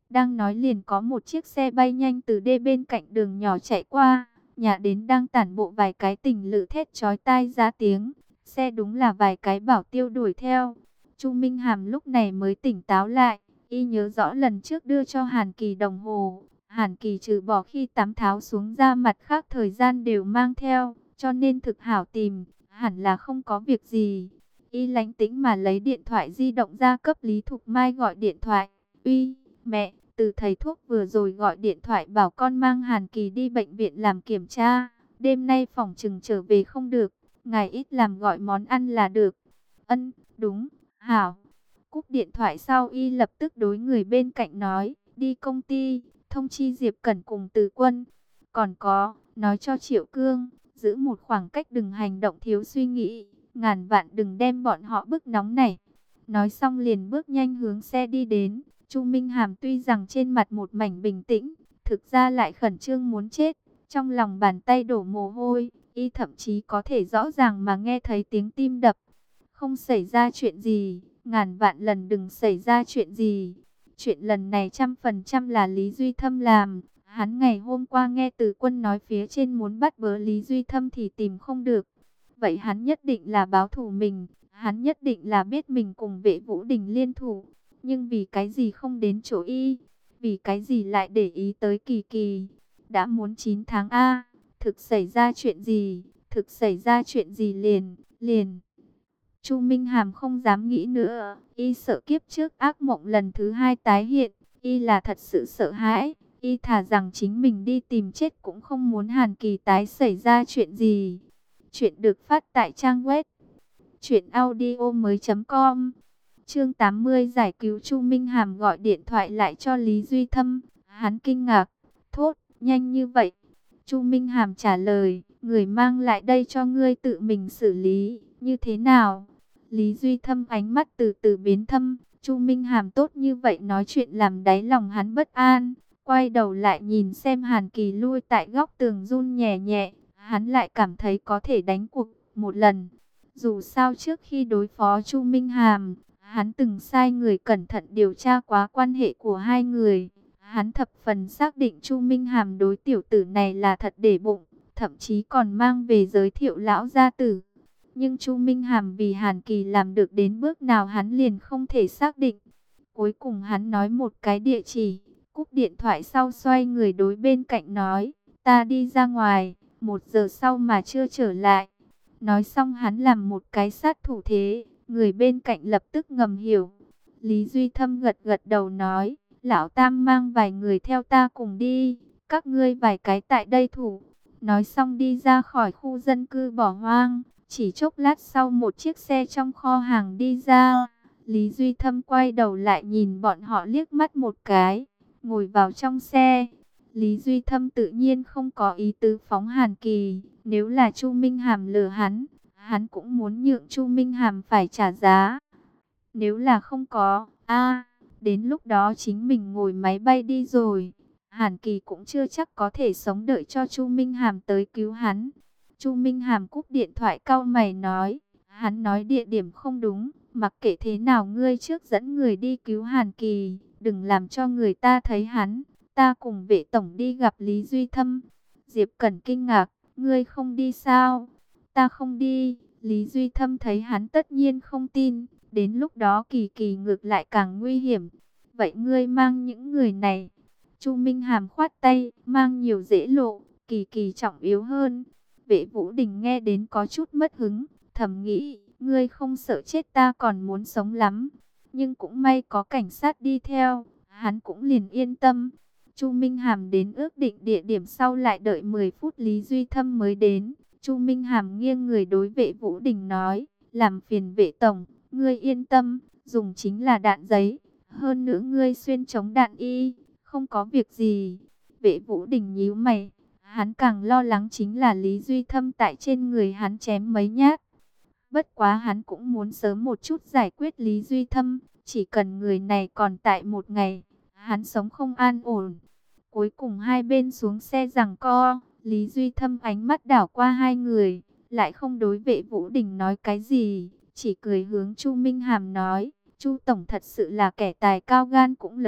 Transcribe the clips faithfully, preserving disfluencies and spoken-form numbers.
Đang nói liền có một chiếc xe bay nhanh từ đê bên cạnh đường nhỏ chạy qua. Nhà đến đang tản bộ vài cái tình lự thét chói tai ra tiếng. Xe đúng là vài cái bảo tiêu đuổi theo. Chu Minh Hàm lúc này mới tỉnh táo lại. Y nhớ rõ lần trước đưa cho Hàn Kỳ đồng hồ. Hàn Kỳ trừ bỏ khi tắm tháo xuống ra mặt khác thời gian đều mang theo. Cho nên thực hảo tìm, hẳn là không có việc gì. Y lánh tĩnh mà lấy điện thoại di động ra cấp Lý Thục Mai gọi điện thoại. Uy, mẹ, từ thầy thuốc vừa rồi gọi điện thoại bảo con mang Hàn Kỳ đi bệnh viện làm kiểm tra. Đêm nay phòng chừng trở về không được, ngài ít làm gọi món ăn là được. Ân, đúng, hảo. Cúp điện thoại sau Y lập tức đối người bên cạnh nói, đi công ty, thông chi Diệp Cẩn cùng Từ Quân. Còn có, nói cho Triệu Cương, giữ một khoảng cách đừng hành động thiếu suy nghĩ, ngàn vạn đừng đem bọn họ bức nóng này. Nói xong liền bước nhanh hướng xe đi đến. Chu Minh Hàm tuy rằng trên mặt một mảnh bình tĩnh, thực ra lại khẩn trương muốn chết. Trong lòng bàn tay đổ mồ hôi, Y thậm chí có thể rõ ràng mà nghe thấy tiếng tim đập. Không xảy ra chuyện gì, ngàn vạn lần đừng xảy ra chuyện gì. Chuyện lần này trăm phần trăm là Lý Duy Thâm làm. Hắn ngày hôm qua nghe Từ Quân nói phía trên muốn bắt bớ Lý Duy Thâm thì tìm không được. Vậy hắn nhất định là báo thù mình, hắn nhất định là biết mình cùng Vệ Vũ Đình liên thủ. Nhưng vì cái gì không đến chỗ Y, vì cái gì lại để ý tới Kỳ Kỳ. Đã muốn chín tháng A, thực xảy ra chuyện gì, thực xảy ra chuyện gì liền, liền. Chu Minh Hàm không dám nghĩ nữa, Y sợ kiếp trước ác mộng lần thứ hai tái hiện, Y là thật sự sợ hãi. Y thà rằng chính mình đi tìm chết cũng không muốn Hàn Kỳ tái xảy ra chuyện gì. Chuyện được phát tại trang web truyện audio mới chấm com. Chương tám mươi giải cứu. Chu Minh Hàm gọi điện thoại lại cho Lý Duy Thâm. Hắn kinh ngạc, thốt, nhanh như vậy. Chu Minh Hàm trả lời, người mang lại đây cho ngươi tự mình xử lý, như thế nào? Lý Duy Thâm ánh mắt từ từ biến thâm. Chu Minh Hàm tốt như vậy nói chuyện làm đáy lòng hắn bất an. Quay đầu lại nhìn xem Hàn Kỳ lui tại góc tường run nhẹ nhẹ. Hắn lại cảm thấy có thể đánh cuộc một lần. Dù sao trước khi đối phó Chu Minh Hàm, hắn từng sai người cẩn thận điều tra quá quan hệ của hai người. Hắn thập phần xác định Chu Minh Hàm đối tiểu tử này là thật để bụng, thậm chí còn mang về giới thiệu lão gia tử. Nhưng Chu Minh Hàm vì Hàn Kỳ làm được đến bước nào hắn liền không thể xác định. Cuối cùng hắn nói một cái địa chỉ, cúp điện thoại sau xoay người đối bên cạnh nói, ta đi ra ngoài, một giờ sau mà chưa trở lại. Nói xong hắn làm một cái sát thủ thế, người bên cạnh lập tức ngầm hiểu. Lý Duy Thâm gật gật đầu nói, lão Tam mang vài người theo ta cùng đi, các ngươi vài cái tại đây thủ. Nói xong đi ra khỏi khu dân cư bỏ hoang, chỉ chốc lát sau một chiếc xe trong kho hàng đi ra. Lý Duy Thâm quay đầu lại nhìn bọn họ liếc mắt một cái, ngồi vào trong xe. Lý Duy Thâm tự nhiên không có ý tứ phóng Hàn Kỳ, nếu là Chu Minh Hàm lừa hắn, hắn cũng muốn nhượng Chu Minh Hàm phải trả giá. Nếu là không có, a, đến lúc đó chính mình ngồi máy bay đi rồi, Hàn Kỳ cũng chưa chắc có thể sống đợi cho Chu Minh Hàm tới cứu hắn. Chu Minh Hàm cúp điện thoại cau mày nói, hắn nói địa điểm không đúng, mặc kệ thế nào ngươi trước dẫn người đi cứu Hàn Kỳ, đừng làm cho người ta thấy hắn. Ta cùng Vệ tổng đi gặp Lý Duy Thâm. Diệp Cẩn kinh ngạc, ngươi không đi sao? Ta không đi. Lý Duy Thâm thấy hắn tất nhiên không tin, đến lúc đó Kỳ Kỳ ngược lại càng nguy hiểm. Vậy ngươi mang những người này? Chu Minh Hàm khoát tay, mang nhiều dễ lộ, Kỳ Kỳ trọng yếu hơn. Vệ Vũ Đình nghe đến có chút mất hứng, thầm nghĩ, ngươi không sợ chết ta còn muốn sống lắm. Nhưng cũng may có cảnh sát đi theo, hắn cũng liền yên tâm. Chu Minh Hàm đến ước định địa điểm sau lại đợi mười phút Lý Duy Thâm mới đến. Chu Minh Hàm nghiêng người đối Vệ Vũ Đình nói, làm phiền Vệ tổng, ngươi yên tâm, dùng chính là đạn giấy, hơn nữa ngươi xuyên chống đạn y, không có việc gì. Vệ Vũ Đình nhíu mày, hắn càng lo lắng chính là Lý Duy Thâm tại trên người hắn chém mấy nhát. Bất quá hắn cũng muốn sớm một chút giải quyết Lý Duy Thâm, chỉ cần người này còn tại một ngày, hắn sống không an ổn. Cuối cùng hai bên xuống xe giằng co, Lý Duy Thâm ánh mắt đảo qua hai người, lại không đối Vệ Vũ Đình nói cái gì, chỉ cười hướng Chu Minh Hàm nói, Chu tổng thật sự là kẻ tài cao gan cũng lớn,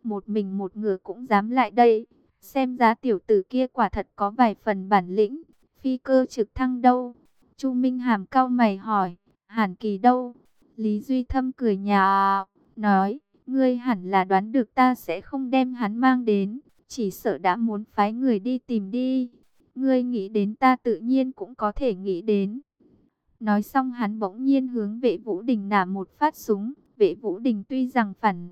một mình một ngựa cũng dám lại đây. Xem giá tiểu tử kia quả thật có vài phần bản lĩnh. Phi cơ trực thăng đâu? Chu Minh Hàm cau mày hỏi. Hàn Kỳ đâu? Lý Duy Thâm cười nhạo, nói, ngươi hẳn là đoán được ta sẽ không đem hắn mang đến, chỉ sợ đã muốn phái người đi tìm đi. Ngươi nghĩ đến ta tự nhiên cũng có thể nghĩ đến. Nói xong hắn bỗng nhiên hướng Vệ Vũ Đình nã một phát súng. Vệ Vũ Đình tuy rằng phản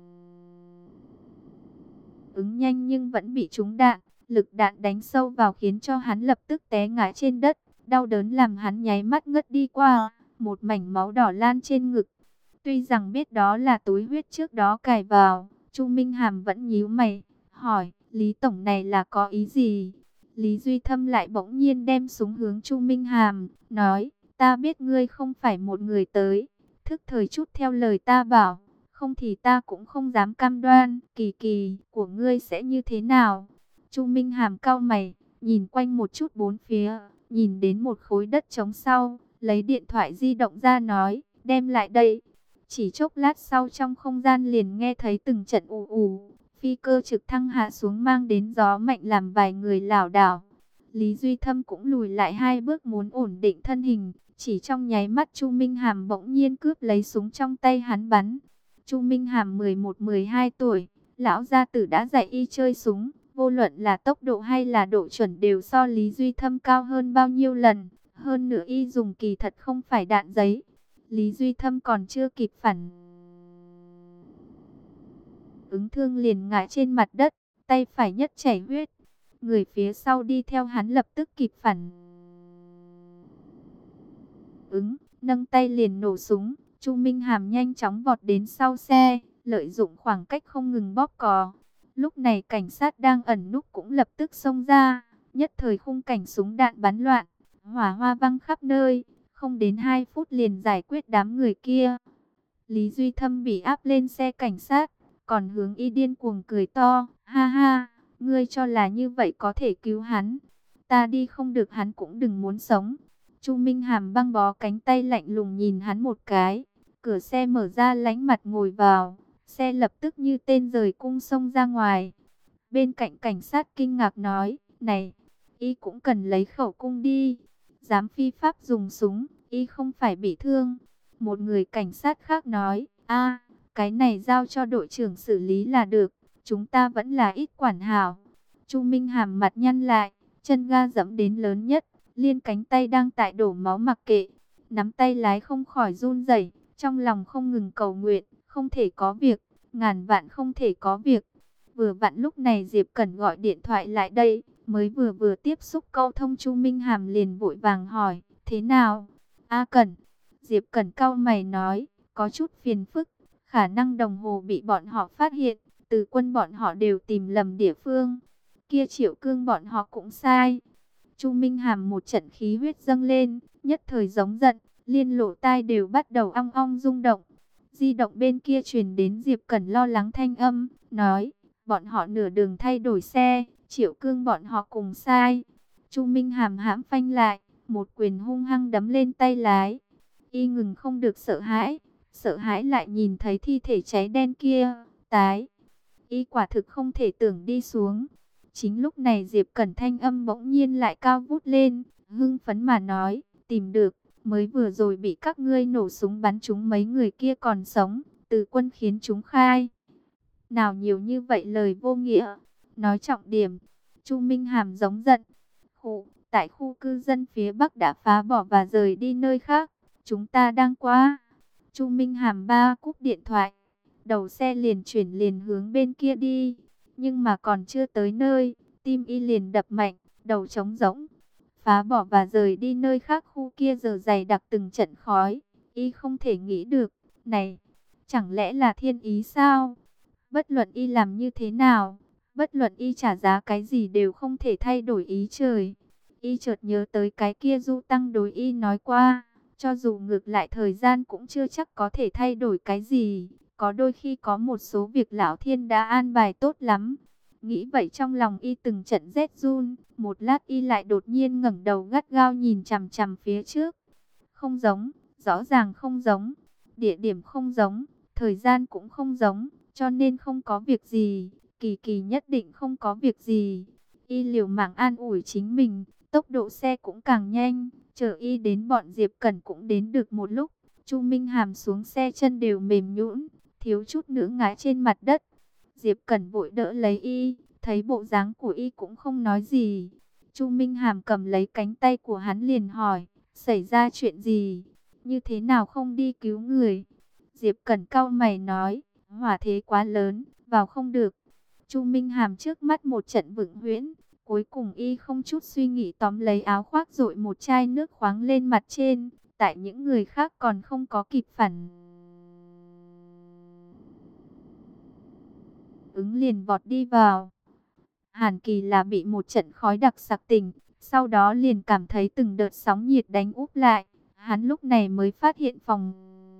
ứng nhanh nhưng vẫn bị trúng đạn. Lực đạn đánh sâu vào khiến cho hắn lập tức té ngã trên đất. Đau đớn làm hắn nháy mắt ngất đi qua. Một mảnh máu đỏ lan trên ngực. Tuy rằng biết đó là túi huyết trước đó cài vào, Chu Minh Hàm vẫn nhíu mày, hỏi, Lý Tổng này là có ý gì? Lý Duy Thâm lại bỗng nhiên đem súng hướng Chu Minh Hàm, nói, ta biết ngươi không phải một người tới, thức thời chút theo lời ta bảo, không thì ta cũng không dám cam đoan, kỳ kỳ của ngươi sẽ như thế nào? Chu Minh Hàm cau mày, nhìn quanh một chút bốn phía, nhìn đến một khối đất trống sau, lấy điện thoại di động ra nói, đem lại đây. Chỉ chốc lát sau trong không gian liền nghe thấy từng trận ù ù, phi cơ trực thăng hạ xuống mang đến gió mạnh làm vài người lảo đảo. Lý Duy Thâm cũng lùi lại hai bước muốn ổn định thân hình, chỉ trong nháy mắt Chu Minh Hàm bỗng nhiên cướp lấy súng trong tay hắn bắn. Chu Minh Hàm mười một mười hai tuổi, lão gia tử đã dạy y chơi súng, vô luận là tốc độ hay là độ chuẩn đều so Lý Duy Thâm cao hơn bao nhiêu lần, hơn nữa y dùng kỳ thật không phải đạn giấy. Lý Duy Thâm còn chưa kịp phản ứng thương liền ngã trên mặt đất, tay phải nhất chảy huyết. Người phía sau đi theo hắn lập tức kịp phản ứng, nâng tay liền nổ súng. Chu Minh Hàm nhanh chóng vọt đến sau xe, lợi dụng khoảng cách không ngừng bóp cò. Lúc này cảnh sát đang ẩn núp cũng lập tức xông ra, nhất thời khung cảnh súng đạn bắn loạn, hỏa hoa văng khắp nơi. Không đến hai phút liền giải quyết đám người kia. Lý Duy Thâm bị áp lên xe cảnh sát, còn hướng y điên cuồng cười to, ha ha, ngươi cho là như vậy có thể cứu hắn. Ta đi không được hắn cũng đừng muốn sống. Chu Minh Hàm băng bó cánh tay lạnh lùng nhìn hắn một cái, cửa xe mở ra lánh mặt ngồi vào, xe lập tức như tên rời cung xông ra ngoài. Bên cạnh cảnh sát kinh ngạc nói, này, y cũng cần lấy khẩu cung đi. Dám phi pháp dùng súng, y không phải bị thương. Một người cảnh sát khác nói, a, cái này giao cho đội trưởng xử lý là được, chúng ta vẫn là ít quản hảo. Chu Minh Hàm mặt nhăn lại, chân ga dẫm đến lớn nhất, liên cánh tay đang tại đổ máu mặc kệ, nắm tay lái không khỏi run rẩy, trong lòng không ngừng cầu nguyện, không thể có việc, ngàn vạn không thể có việc. Vừa vặn lúc này Diệp Cẩn gọi điện thoại lại đây, mới vừa vừa tiếp xúc câu thông Chu Minh Hàm liền vội vàng hỏi, thế nào? A Cẩn, Diệp Cẩn cau mày nói, có chút phiền phức, khả năng đồng hồ bị bọn họ phát hiện, từ quân bọn họ đều tìm lầm địa phương. Kia Triệu Cương bọn họ cũng sai. Chu Minh Hàm một trận khí huyết dâng lên, nhất thời giống giận, liên lỗ tai đều bắt đầu ong ong rung động. Di động bên kia truyền đến Diệp Cẩn lo lắng thanh âm, nói, bọn họ nửa đường thay đổi xe, Triệu Cương bọn họ cùng sai. Chu Minh Hàm hãm phanh lại, một quyền hung hăng đấm lên tay lái. Y ngừng không được sợ hãi, sợ hãi lại nhìn thấy thi thể cháy đen kia, tái. Y quả thực không thể tưởng đi xuống. Chính lúc này Diệp Cẩn thanh âm bỗng nhiên lại cao vút lên, hưng phấn mà nói, tìm được, mới vừa rồi bị các ngươi nổ súng bắn trúng mấy người kia còn sống, từ quân khiến chúng khai. Nào nhiều như vậy lời vô nghĩa, nói trọng điểm. Chu Minh Hàm giống giận. Khu, tại khu cư dân phía Bắc đã phá bỏ và rời đi nơi khác, chúng ta đang qua. Chu Minh Hàm ba cúp điện thoại, đầu xe liền chuyển liền hướng bên kia đi. Nhưng mà còn chưa tới nơi, tim y liền đập mạnh, đầu trống rỗng. Phá bỏ và rời đi nơi khác, khu kia giờ dày đặc từng trận khói. Y không thể nghĩ được, này, chẳng lẽ là thiên ý sao? Bất luận y làm như thế nào, bất luận y trả giá cái gì đều không thể thay đổi ý trời. Y chợt nhớ tới cái kia Du Tăng đối y nói qua, cho dù ngược lại thời gian cũng chưa chắc có thể thay đổi cái gì. Có đôi khi có một số việc lão thiên đã an bài tốt lắm. Nghĩ vậy trong lòng y từng trận rét run. Một lát y lại đột nhiên ngẩng đầu gắt gao nhìn chằm chằm phía trước. Không giống, rõ ràng không giống. Địa điểm không giống, thời gian cũng không giống. cho nên không có việc gì, Kỳ Kỳ nhất định không có việc gì. Y liều mạng an ủi chính mình, tốc độ xe cũng càng nhanh, chờ y đến bọn Diệp Cẩn cũng đến được một lúc. Chu Minh Hàm xuống xe chân đều mềm nhũn, thiếu chút nữa ngã trên mặt đất. Diệp Cẩn vội đỡ lấy y, thấy bộ dáng của y cũng không nói gì. Chu Minh Hàm cầm lấy cánh tay của hắn liền hỏi, xảy ra chuyện gì? Như thế nào không đi cứu người? Diệp Cẩn cau mày nói, hỏa thế quá lớn, vào không được. Chu Minh Hàm trước mắt một trận vựng huyễn, cuối cùng y không chút suy nghĩ tóm lấy áo khoác dội một chai nước khoáng lên mặt trên, tại những người khác còn không có kịp phản ứng liền vọt đi vào. Hàn Kỳ là bị một trận khói đặc sặc tỉnh, sau đó liền cảm thấy từng đợt sóng nhiệt đánh úp lại, hắn lúc này mới phát hiện phòng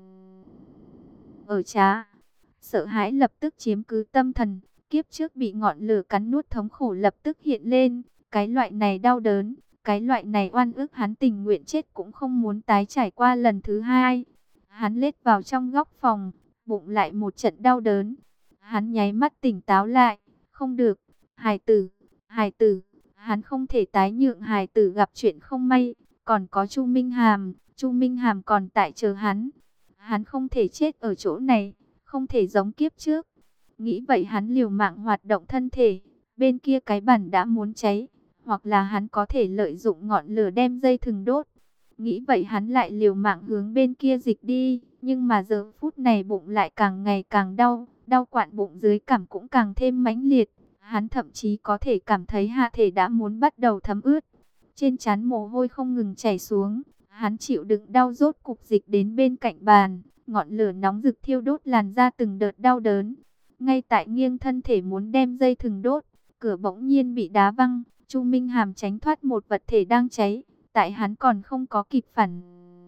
ở trá. Sợ hãi lập tức chiếm cứ tâm thần, kiếp trước bị ngọn lửa cắn nuốt thống khổ lập tức hiện lên, cái loại này đau đớn, cái loại này oan ức hắn tình nguyện chết cũng không muốn tái trải qua lần thứ hai. Hắn lết vào trong góc phòng, bụng lại một trận đau đớn. Hắn nháy mắt tỉnh táo lại, không được, hài tử, hài tử, hắn không thể tái nhượng hài tử gặp chuyện không may, còn có Chu Minh Hàm, Chu Minh Hàm còn tại chờ hắn. Hắn không thể chết ở chỗ này, không thể giống kiếp trước. Nghĩ vậy hắn liều mạng hoạt động thân thể, bên kia cái bàn đã muốn cháy, hoặc là hắn có thể lợi dụng ngọn lửa đem dây thừng đốt. Nghĩ vậy hắn lại liều mạng hướng bên kia dịch đi, nhưng mà giờ phút này bụng lại càng ngày càng đau, đau quặn bụng dưới cảm cũng càng thêm mãnh liệt. Hắn thậm chí có thể cảm thấy hạ thể đã muốn bắt đầu thấm ướt, trên trán mồ hôi không ngừng chảy xuống. Hắn chịu đựng đau rốt cục dịch đến bên cạnh bàn, ngọn lửa nóng rực thiêu đốt làn da từng đợt đau đớn. Ngay tại nghiêng thân thể muốn đem dây thừng đốt, cửa bỗng nhiên bị đá văng, Chu Minh Hàm tránh thoát một vật thể đang cháy, tại hắn còn không có kịp phản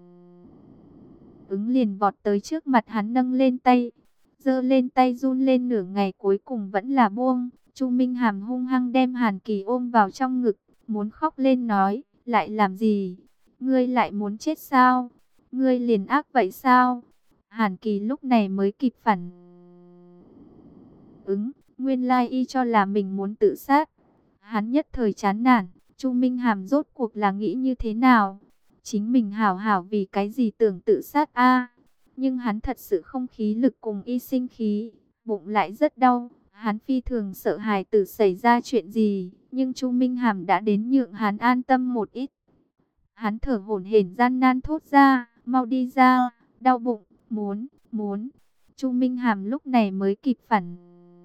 ứng liền vọt tới trước mặt hắn nâng lên tay, giơ lên tay run lên nửa ngày cuối cùng vẫn là buông. Chu Minh Hàm hung hăng đem Hàn Kỳ ôm vào trong ngực, muốn khóc lên nói, lại làm gì? Ngươi lại muốn chết sao? Ngươi liền ác vậy sao? Hàn Kỳ lúc này mới kịp phản ứng, nguyên lai y cho là mình muốn tự sát. Hắn nhất thời chán nản, Chu Minh Hàm rốt cuộc là nghĩ như thế nào? Chính mình hảo hảo vì cái gì tưởng tự sát a? Nhưng hắn thật sự không khí lực cùng y sinh khí, bụng lại rất đau. Hắn phi thường sợ hài tử xảy ra chuyện gì, nhưng Chu Minh Hàm đã đến nhượng hắn an tâm một ít. Hắn thở hổn hển gian nan thốt ra, mau đi ra, đau bụng, muốn, muốn. Chu Minh Hàm lúc này mới kịp phản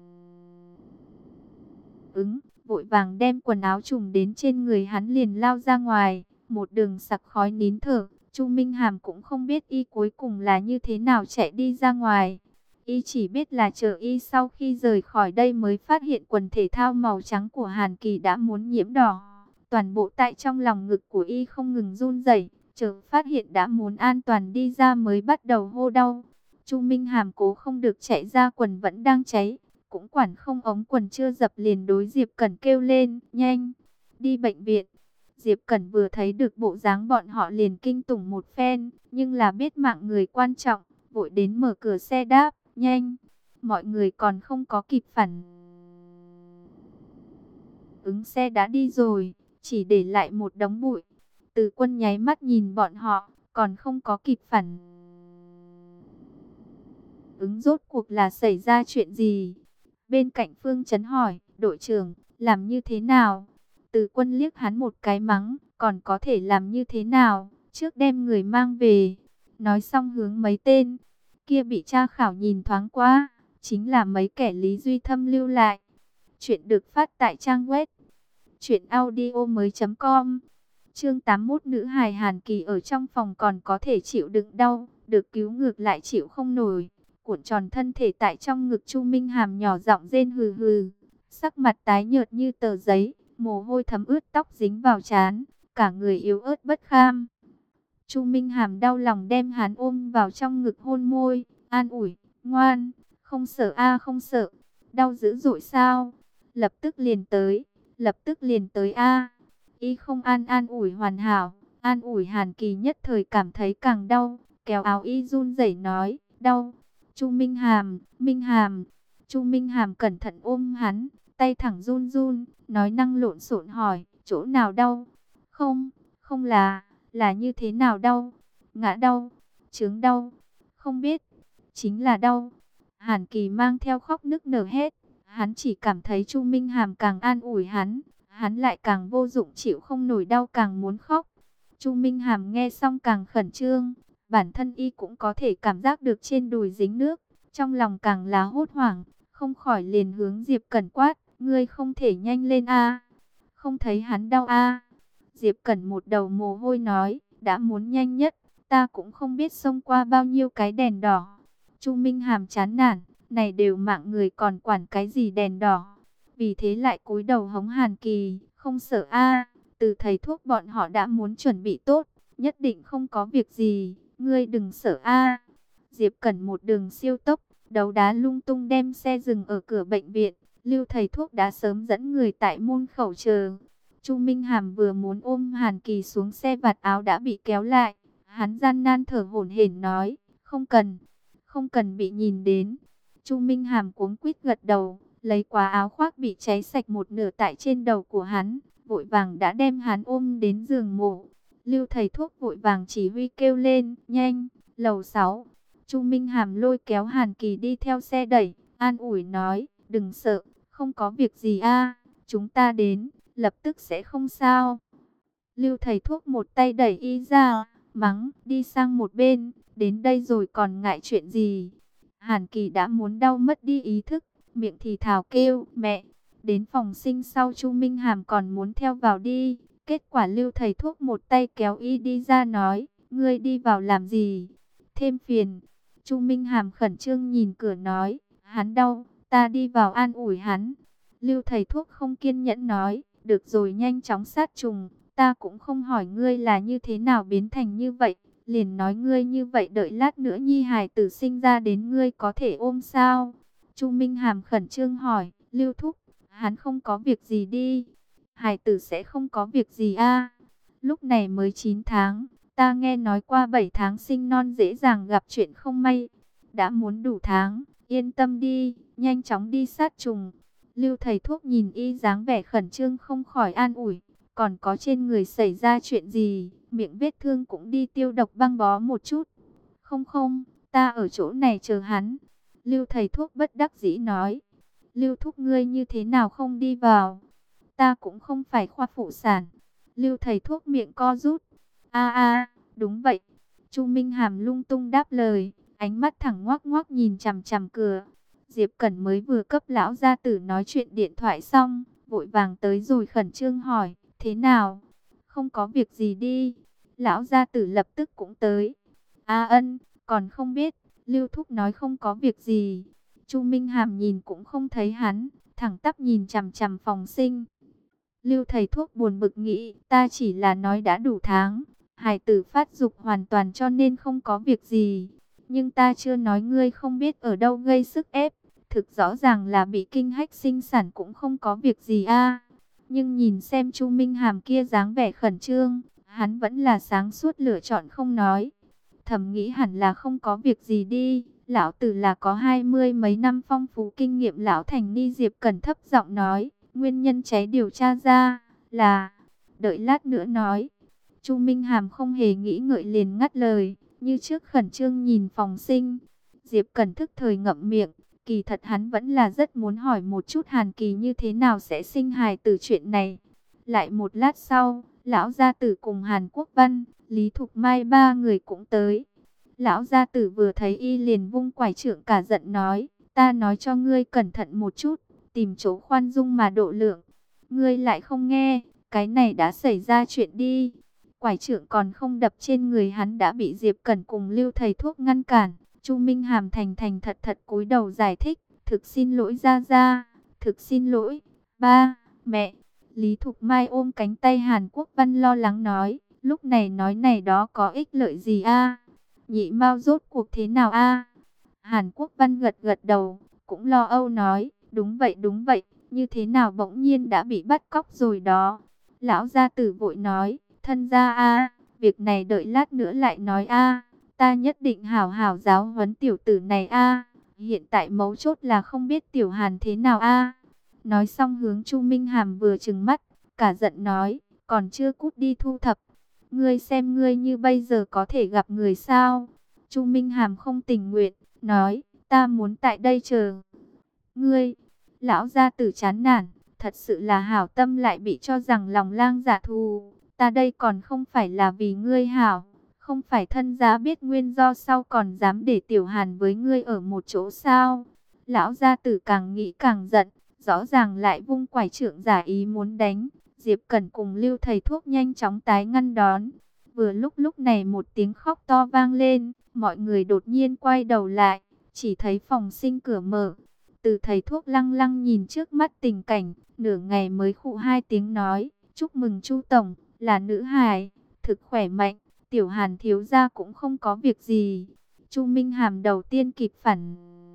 ứng, vội vàng đem quần áo trùm đến trên người hắn liền lao ra ngoài, một đường sặc khói nín thở. Chu Minh Hàm cũng không biết y cuối cùng là như thế nào chạy đi ra ngoài. Y chỉ biết là chờ y sau khi rời khỏi đây mới phát hiện quần thể thao màu trắng của Hàn Kỳ đã muốn nhiễm đỏ. Toàn bộ tại trong lòng ngực của y không ngừng run rẩy, chờ phát hiện đã muốn an toàn đi ra mới bắt đầu hô đau. Chu Minh Hàm cố không được chạy ra, quần vẫn đang cháy, cũng quản không, ống quần chưa dập liền đối Diệp Cẩn kêu lên, nhanh, đi bệnh viện. Diệp Cẩn vừa thấy được bộ dáng bọn họ liền kinh tủng một phen, nhưng là biết mạng người quan trọng, vội đến mở cửa xe đáp, nhanh. Mọi người còn không có kịp phản ứng xe đã đi rồi, chỉ để lại một đống bụi. Từ Quân nháy mắt nhìn bọn họ, còn không có kịp phản ứng rốt cuộc là xảy ra chuyện gì. Bên cạnh Phương Chấn hỏi, đội trưởng, làm như thế nào? Từ Quân liếc hắn một cái mắng, còn có thể làm như thế nào, trước đem người mang về. Nói xong hướng mấy tên kia bị tra khảo nhìn thoáng qua, chính là mấy kẻ Lý Duy Thâm lưu lại. Chuyện được phát tại trang web truyện audio mới chấm com. Chương tám mươi mốt, nữ hài Hàn Kỳ ở trong phòng còn có thể chịu đựng đau, được cứu ngược lại chịu không nổi, cuộn tròn thân thể tại trong ngực Chu Minh Hàm nhỏ giọng rên hừ hừ, sắc mặt tái nhợt như tờ giấy, mồ hôi thấm ướt tóc dính vào trán, cả người yếu ớt bất kham. Chu Minh Hàm đau lòng đem hắn ôm vào trong ngực hôn môi, an ủi, ngoan, không sợ a không sợ, đau dữ dội sao? Lập tức liền tới, lập tức liền tới a. Y không an an ủi hoàn hảo, an ủi Hàn Kỳ nhất thời cảm thấy càng đau, kéo áo y run rẩy nói, đau. Chu Minh Hàm, Minh Hàm, Chu Minh Hàm cẩn thận ôm hắn, tay thẳng run run, nói năng lộn xộn hỏi, chỗ nào đau? Không, không là, là như thế nào đau? Ngã đau, chướng đau, không biết, chính là đau. Hàn Kỳ mang theo khóc nức nở hết, hắn chỉ cảm thấy Chu Minh Hàm càng an ủi hắn, hắn lại càng vô dụng, chịu không nổi đau, càng muốn khóc. Chu Minh Hàm nghe xong càng khẩn trương, bản thân y cũng có thể cảm giác được trên đùi dính nước, trong lòng càng là hốt hoảng, không khỏi liền hướng Diệp Cẩn quát, ngươi không thể nhanh lên a? Không thấy hắn đau a? Diệp Cẩn một đầu mồ hôi nói, đã muốn nhanh nhất, ta cũng không biết xông qua bao nhiêu cái đèn đỏ. Chu Minh Hàm chán nản, này đều mạng người còn quản cái gì đèn đỏ. Vì thế lại cúi đầu hống Hàn Kỳ, không sợ a, từ thầy thuốc bọn họ đã muốn chuẩn bị tốt, nhất định không có việc gì, ngươi đừng sợ a. Diệp Cẩn một đường siêu tốc, đấu đá lung tung đem xe dừng ở cửa bệnh viện. Lưu thầy thuốc đã sớm dẫn người tại môn khẩu chờ. Chu Minh Hàm vừa muốn ôm Hàn Kỳ xuống xe, vạt áo đã bị kéo lại. Hắn gian nan thở hổn hển nói, không cần, không cần bị nhìn đến. Chu Minh Hàm cuống quýt gật đầu, lấy quá áo khoác bị cháy sạch một nửa tại trên đầu của hắn, vội vàng đã đem hắn ôm đến giường mổ. Lưu thầy thuốc vội vàng chỉ huy kêu lên, nhanh, lầu sáu. Chu Minh Hàm lôi kéo Hàn Kỳ đi theo xe đẩy, an ủi nói, đừng sợ, không có việc gì a, chúng ta đến, lập tức sẽ không sao. Lưu thầy thuốc một tay đẩy y ra, mắng, đi sang một bên, đến đây rồi còn ngại chuyện gì. Hàn Kỳ đã muốn đau mất đi ý thức, miệng thì thào kêu, mẹ. Đến phòng sinh sau Chu Minh Hàm còn muốn theo vào đi, kết quả Lưu thầy thuốc một tay kéo y đi ra nói, ngươi đi vào làm gì, thêm phiền. Chu Minh Hàm khẩn trương nhìn cửa nói, hắn đau, ta đi vào an ủi hắn. Lưu thầy thuốc không kiên nhẫn nói, được rồi, nhanh chóng sát trùng, ta cũng không hỏi ngươi là như thế nào biến thành như vậy, liền nói ngươi như vậy đợi lát nữa nhi hài tử sinh ra đến ngươi có thể ôm sao? Chu Minh Hàm khẩn trương hỏi, Lưu thúc, hắn không có việc gì đi, hài tử sẽ không có việc gì a? Lúc này mới chín tháng, ta nghe nói qua bảy tháng sinh non dễ dàng gặp chuyện không may, đã muốn đủ tháng, yên tâm đi, nhanh chóng đi sát trùng. Lưu thầy thuốc nhìn y dáng vẻ khẩn trương không khỏi an ủi, còn có trên người xảy ra chuyện gì, miệng vết thương cũng đi tiêu độc băng bó một chút. Không không, ta ở chỗ này chờ hắn. Lưu thầy thuốc bất đắc dĩ nói, Lưu thúc ngươi như thế nào không đi vào? Ta cũng không phải khoa phụ sản. Lưu thầy thuốc miệng co rút. A a, đúng vậy. Chu Minh Hàm lung tung đáp lời, ánh mắt thẳng ngoác ngoác nhìn chằm chằm cửa. Diệp Cẩn mới vừa cấp lão gia tử nói chuyện điện thoại xong, vội vàng tới rồi khẩn trương hỏi, thế nào? Không có việc gì đi. Lão gia tử lập tức cũng tới. A ân, còn không biết, Lưu thúc nói không có việc gì. Chu Minh Hàm nhìn cũng không thấy hắn, thẳng tắp nhìn chằm chằm phòng sinh. Lưu thầy thuốc buồn bực nghĩ, ta chỉ là nói đã đủ tháng, hài tử phát dục hoàn toàn cho nên không có việc gì. Nhưng ta chưa nói ngươi không biết ở đâu gây sức ép, thực rõ ràng là bị kinh hách sinh sản cũng không có việc gì a. Nhưng nhìn xem Chu Minh Hàm kia dáng vẻ khẩn trương, hắn vẫn là sáng suốt lựa chọn không nói. Thầm nghĩ hẳn là không có việc gì đi, lão tử là có hai mươi mấy năm phong phú kinh nghiệm. Lão thành ni Diệp Cẩn thấp giọng nói, nguyên nhân cháy điều tra ra là, đợi lát nữa nói. Chu Minh Hàm không hề nghĩ ngợi liền ngắt lời, như trước khẩn trương nhìn phòng sinh. Diệp Cẩn thức thời ngậm miệng, kỳ thật hắn vẫn là rất muốn hỏi một chút Hàn Kỳ như thế nào sẽ sinh hài từ chuyện này. Lại một lát sau, lão gia tử cùng Hàn Quốc Văn, Lý Thục Mai ba người cũng tới. Lão gia tử vừa thấy y liền vung quải trượng cả giận nói, ta nói cho ngươi cẩn thận một chút, tìm chỗ khoan dung mà độ lượng. Ngươi lại không nghe, cái này đã xảy ra chuyện đi. Quải trượng còn không đập trên người hắn đã bị Diệp Cẩn cùng Lưu thầy thuốc ngăn cản. Chu Minh Hàm thành thành thật thật cúi đầu giải thích, thực xin lỗi gia gia, thực xin lỗi, ba, mẹ. Lý Thục Mai ôm cánh tay Hàn Quốc Văn lo lắng nói, lúc này nói này đó có ích lợi gì a? Nhị Mao rốt cuộc thế nào a? Hàn Quốc Văn gật gật đầu, cũng lo âu nói, đúng vậy đúng vậy, như thế nào bỗng nhiên đã bị bắt cóc rồi đó. Lão gia tử vội nói, thân gia a, việc này đợi lát nữa lại nói a, ta nhất định hảo hảo giáo huấn tiểu tử này a. Hiện tại mấu chốt là không biết Tiểu Hàn thế nào a. Nói xong hướng Chu Minh Hàm vừa trừng mắt, cả giận nói, còn chưa cút đi thu thập. Ngươi xem ngươi như bây giờ có thể gặp người sao? Chu Minh Hàm không tình nguyện, nói, ta muốn tại đây chờ. Ngươi, lão gia tử chán nản, thật sự là hảo tâm lại bị cho rằng lòng lang dạ thù. Ta đây còn không phải là vì ngươi hảo, không phải thân giá biết nguyên do sau còn dám để Tiểu Hàn với ngươi ở một chỗ sao? Lão gia tử càng nghĩ càng giận, rõ ràng lại vung quải trượng giả ý muốn đánh. Diệp Cẩn cùng Lưu thầy thuốc nhanh chóng tái ngăn đón. Vừa lúc lúc này một tiếng khóc to vang lên, mọi người đột nhiên quay đầu lại, chỉ thấy phòng sinh cửa mở. Từ thầy thuốc lăng lăng nhìn trước mắt tình cảnh, nửa ngày mới khụ hai tiếng nói, chúc mừng Chu Tổng, là nữ hài, thực khỏe mạnh, Tiểu Hàn thiếu gia cũng không có việc gì. Chu Minh Hàm đầu tiên kịp phản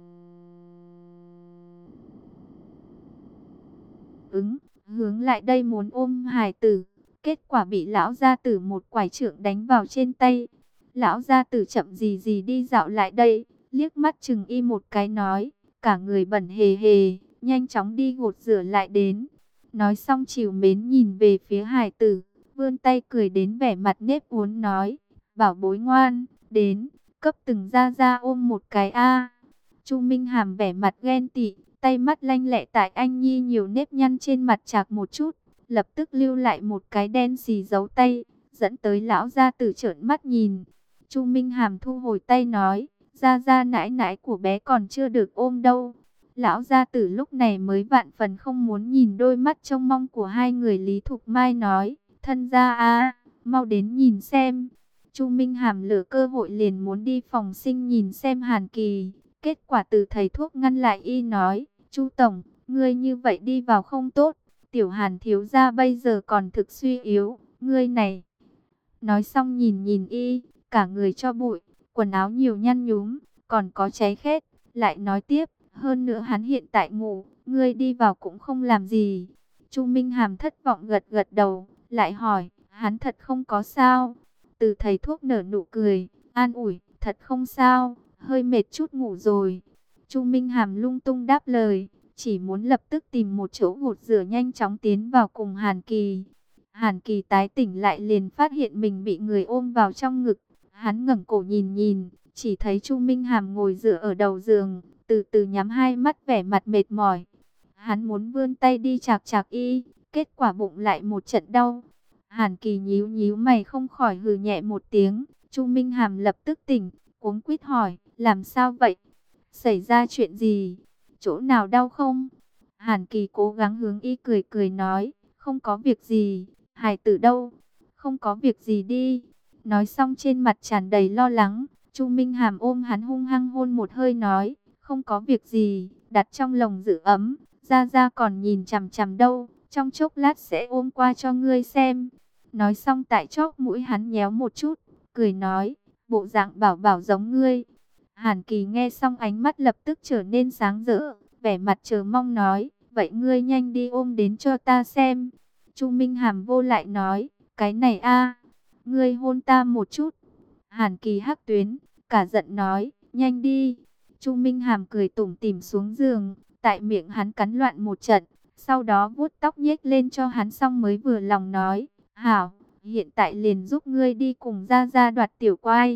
ứng, hướng lại đây muốn ôm hài tử, kết quả bị lão gia tử một quải trượng đánh vào trên tay. Lão gia tử chậm gì gì đi dạo lại đây, liếc mắt chừng y một cái nói, cả người bẩn hề hề, nhanh chóng đi gột rửa lại đến. Nói xong trìu mến nhìn về phía hài tử, vươn tay cười đến vẻ mặt nếp uốn nói, bảo bối ngoan, đến, cấp từng ra ra ôm một cái a. Chu Minh Hàm vẻ mặt ghen tị, tay mắt lanh lẹ tại anh nhi nhiều nếp nhăn trên mặt chạc một chút, lập tức lưu lại một cái đen xì dấu tay, dẫn tới lão gia tử trợn mắt nhìn. Chu Minh Hàm thu hồi tay nói, ra ra nãi nãi của bé còn chưa được ôm đâu. Lão gia tử lúc này mới vạn phần không muốn nhìn đôi mắt trông mong của hai người. Lý Thục Mai nói, thân gia a, mau đến nhìn xem. Chu Minh Hàm lỡ cơ hội liền muốn đi phòng sinh nhìn xem Hàn Kỳ. Kết quả từ thầy thuốc ngăn lại y nói, Chu Tổng, ngươi như vậy đi vào không tốt. Tiểu Hàn thiếu gia bây giờ còn thực suy yếu, ngươi này. Nói xong nhìn nhìn y, cả người cho bụi, quần áo nhiều nhăn nhúm, còn có cháy khét. Lại nói tiếp, hơn nữa hắn hiện tại ngủ, ngươi đi vào cũng không làm gì. Chu Minh Hàm thất vọng gật gật đầu, lại hỏi, hắn thật không có sao? Từ thầy thuốc nở nụ cười, an ủi, thật không sao, hơi mệt chút ngủ rồi. Chu Minh Hàm lung tung đáp lời, chỉ muốn lập tức tìm một chỗ gột rửa nhanh chóng tiến vào cùng Hàn Kỳ. Hàn Kỳ tái tỉnh lại liền phát hiện mình bị người ôm vào trong ngực. Hắn ngẩng cổ nhìn nhìn, chỉ thấy Chu Minh Hàm ngồi dựa ở đầu giường, từ từ nhắm hai mắt vẻ mặt mệt mỏi. Hắn muốn vươn tay đi chạc chạc y, kết quả bụng lại một trận đau. Hàn Kỳ nhíu nhíu mày không khỏi hừ nhẹ một tiếng. Chu Minh Hàm lập tức tỉnh, cuống quýt hỏi, làm sao vậy? Xảy ra chuyện gì? Chỗ nào đau không? Hàn Kỳ cố gắng hướng y cười cười nói, không có việc gì, hài tử đâu? Không có việc gì đi. Nói xong trên mặt tràn đầy lo lắng, Chu Minh Hàm ôm hắn hung hăng hôn một hơi nói, không có việc gì, đặt trong lồng giữ ấm, ra ra còn nhìn chằm chằm đâu, trong chốc lát sẽ ôm qua cho ngươi xem. Nói xong tại chóp mũi hắn nhéo một chút, cười nói, bộ dạng bảo bảo giống ngươi. Hàn Kỳ nghe xong ánh mắt lập tức trở nên sáng rỡ, vẻ mặt chờ mong nói, vậy ngươi nhanh đi ôm đến cho ta xem. Chu Minh Hàm vô lại nói, cái này a, ngươi hôn ta một chút. Hàn Kỳ hắc tuyến, cả giận nói, nhanh đi. Chu Minh Hàm cười tủm tỉm xuống giường, tại miệng hắn cắn loạn một trận, sau đó vuốt tóc nhếch lên cho hắn xong mới vừa lòng nói, hảo, hiện tại liền giúp ngươi đi cùng ra ra đoạt tiểu quai.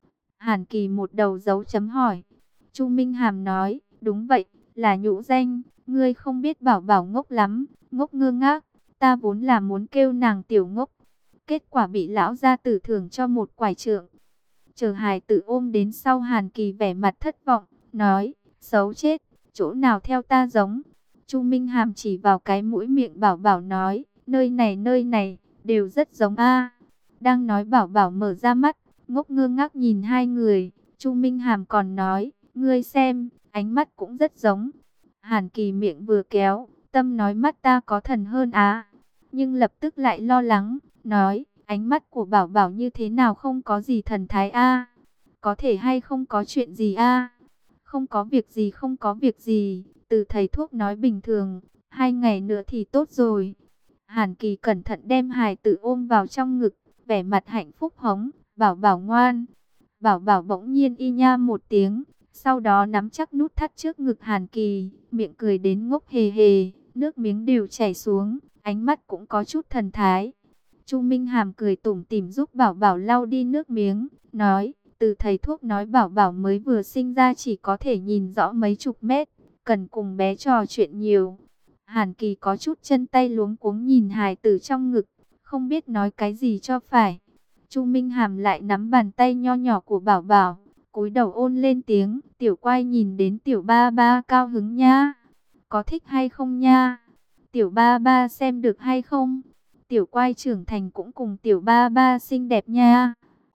Hàn Kỳ một đầu dấu chấm hỏi. Chu Minh Hàm nói, đúng vậy, là nhũ danh, ngươi không biết bảo bảo ngốc lắm, ngốc ngơ ngác, ta vốn là muốn kêu nàng tiểu ngốc. Kết quả bị lão gia tử thưởng cho một quải trượng. Chờ hài tử ôm đến sau, Hàn Kỳ vẻ mặt thất vọng, nói, xấu chết, chỗ nào theo ta giống. Chu Minh Hàm chỉ vào cái mũi miệng bảo bảo nói, nơi này nơi này, đều rất giống a. Đang nói bảo bảo mở ra mắt, ngốc ngơ ngác nhìn hai người. Chu Minh Hàm còn nói, ngươi xem, ánh mắt cũng rất giống. Hàn Kỳ miệng vừa kéo, tâm nói mắt ta có thần hơn á. Nhưng lập tức lại lo lắng, nói, ánh mắt của bảo bảo như thế nào không có gì thần thái a? Có thể hay không có chuyện gì a? Không có việc gì, không có việc gì, từ thầy thuốc nói bình thường, hai ngày nữa thì tốt rồi. Hàn Kỳ cẩn thận đem hài tử ôm vào trong ngực, vẻ mặt hạnh phúc hống, bảo bảo ngoan. Bảo bảo bỗng nhiên y nha một tiếng, Sau đó nắm chắc nút thắt trước ngực Hàn Kỳ, miệng cười đến ngốc hề hề, nước miếng đều chảy xuống, ánh mắt cũng có chút thần thái. Chu Minh Hàm cười tủm tỉm giúp Bảo Bảo lau đi nước miếng, nói, từ thầy thuốc nói Bảo Bảo mới vừa sinh ra chỉ có thể nhìn rõ mấy chục mét, cần cùng bé trò chuyện nhiều. Hàn Kỳ có chút chân tay luống cuống nhìn hài tử trong ngực, không biết nói cái gì cho phải. Chu Minh Hàm lại nắm bàn tay nho nhỏ của Bảo Bảo, cúi đầu ôn lên tiếng, tiểu quay nhìn đến tiểu ba ba cao hứng nha. Có thích hay không nha? Tiểu ba ba xem được hay không? Tiểu quay trưởng thành cũng cùng tiểu ba ba xinh đẹp nha.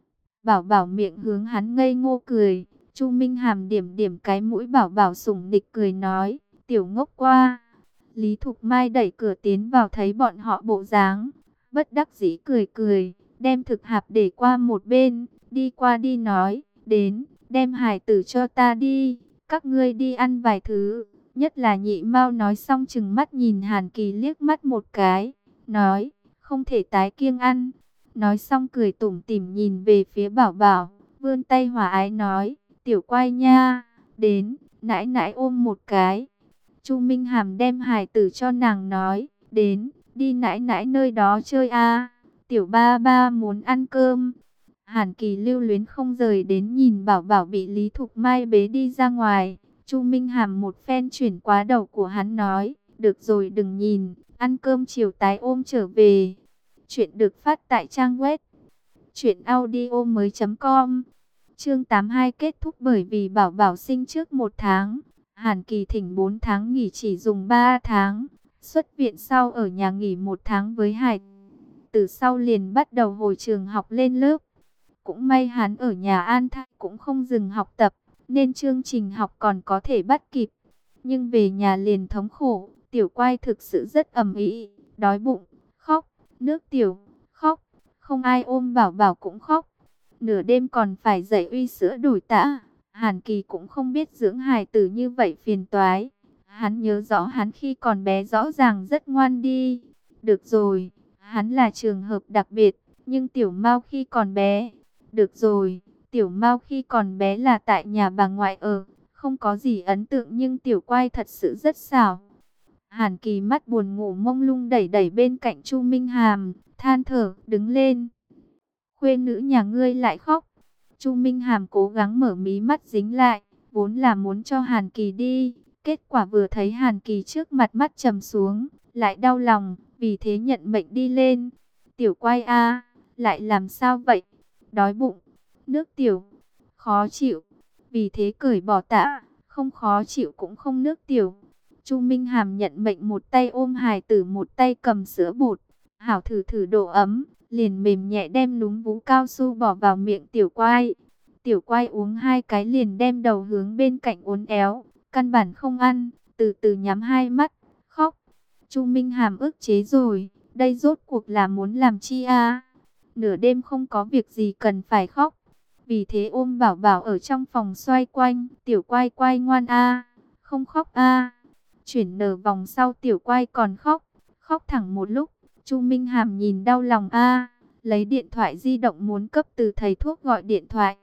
Bảo Bảo miệng hướng hắn ngây ngô cười. Chu Minh Hàm điểm điểm cái mũi Bảo Bảo sủng nịch cười nói, tiểu ngốc qua. Lý Thục Mai đẩy cửa tiến vào thấy bọn họ bộ dáng, bất đắc dĩ cười cười, đem thực hạp để qua một bên, đi qua đi nói, đến, đem hải tử cho ta đi, các ngươi đi ăn vài thứ. Nhất là Nhị Mao nói xong chừng mắt nhìn Hàn Kỳ liếc mắt một cái, nói, không thể tái kiêng ăn. Nói xong cười tủm tỉm nhìn về phía Bảo Bảo, vươn tay hòa ái nói, tiểu quay nha, đến, nãi nãi ôm một cái. Chu Minh Hàm đem hài tử cho nàng nói, đến, đi nãi nãi nơi đó chơi a, tiểu ba ba muốn ăn cơm. Hàn Kỳ lưu luyến không rời đến nhìn Bảo Bảo bị Lý Thục Mai bế đi ra ngoài. Chu Minh Hàm một phen chuyển qua đầu của hắn nói, được rồi đừng nhìn, ăn cơm chiều tái ôm trở về. Chuyện được phát tại trang web truyện audio mới chấm com. Chương tám mươi hai kết thúc bởi vì Bảo Bảo sinh trước một tháng. Hàn Kỳ thỉnh bốn tháng nghỉ chỉ dùng ba tháng. Xuất viện sau ở nhà nghỉ một tháng với Hải. Từ sau liền bắt đầu hồi trường học lên lớp. Cũng may hắn ở nhà an thai cũng không dừng học tập, nên chương trình học còn có thể bắt kịp. Nhưng về nhà liền thống khổ, tiểu quay thực sự rất ầm ĩ, đói bụng, khóc, nước tiểu, khóc, không ai ôm Bảo Bảo cũng khóc. Nửa đêm còn phải dậy uy sữa đổi tã. Hàn Kỳ cũng không biết dưỡng hài tử như vậy phiền toái. Hắn nhớ rõ hắn khi còn bé rõ ràng rất ngoan đi. Được rồi, hắn là trường hợp đặc biệt, nhưng Tiểu Mao khi còn bé. Được rồi, Tiểu Mao khi còn bé là tại nhà bà ngoại ở, không có gì ấn tượng nhưng Tiểu Quay thật sự rất xảo. Hàn Kỳ mắt buồn ngủ mông lung đẩy đẩy bên cạnh Chu Minh Hàm, than thở, đứng lên. Khuê nữ nhà ngươi lại khóc. Chu Minh Hàm cố gắng mở mí mắt dính lại, vốn là muốn cho Hàn Kỳ đi. Kết quả vừa thấy Hàn Kỳ trước mặt mắt trầm xuống, lại đau lòng, vì thế nhận mệnh đi lên. Tiểu Quay a, lại làm sao vậy? Đói bụng, nước tiểu, khó chịu. Vì thế cởi bỏ tã, không khó chịu cũng không nước tiểu. Chu Minh Hàm nhận mệnh một tay ôm hài tử một tay cầm sữa bột. Hảo thử thử độ ấm, liền mềm nhẹ đem núm vú cao su bỏ vào miệng Tiểu Quay. Tiểu Quay uống hai cái liền đem đầu hướng bên cạnh uốn éo, căn bản không ăn, từ từ nhắm hai mắt, khóc. Chu Minh Hàm ức chế rồi, đây rốt cuộc là muốn làm chi a? Nửa đêm không có việc gì cần phải khóc. Vì thế ôm Bảo Bảo ở trong phòng xoay quanh, Tiểu Quay quay ngoan a, không khóc a. Chuyển nở vòng sau Tiểu Quay còn khóc, khóc thẳng một lúc. Chu Minh Hàm nhìn đau lòng a, lấy điện thoại di động muốn cấp từ thầy thuốc gọi điện thoại.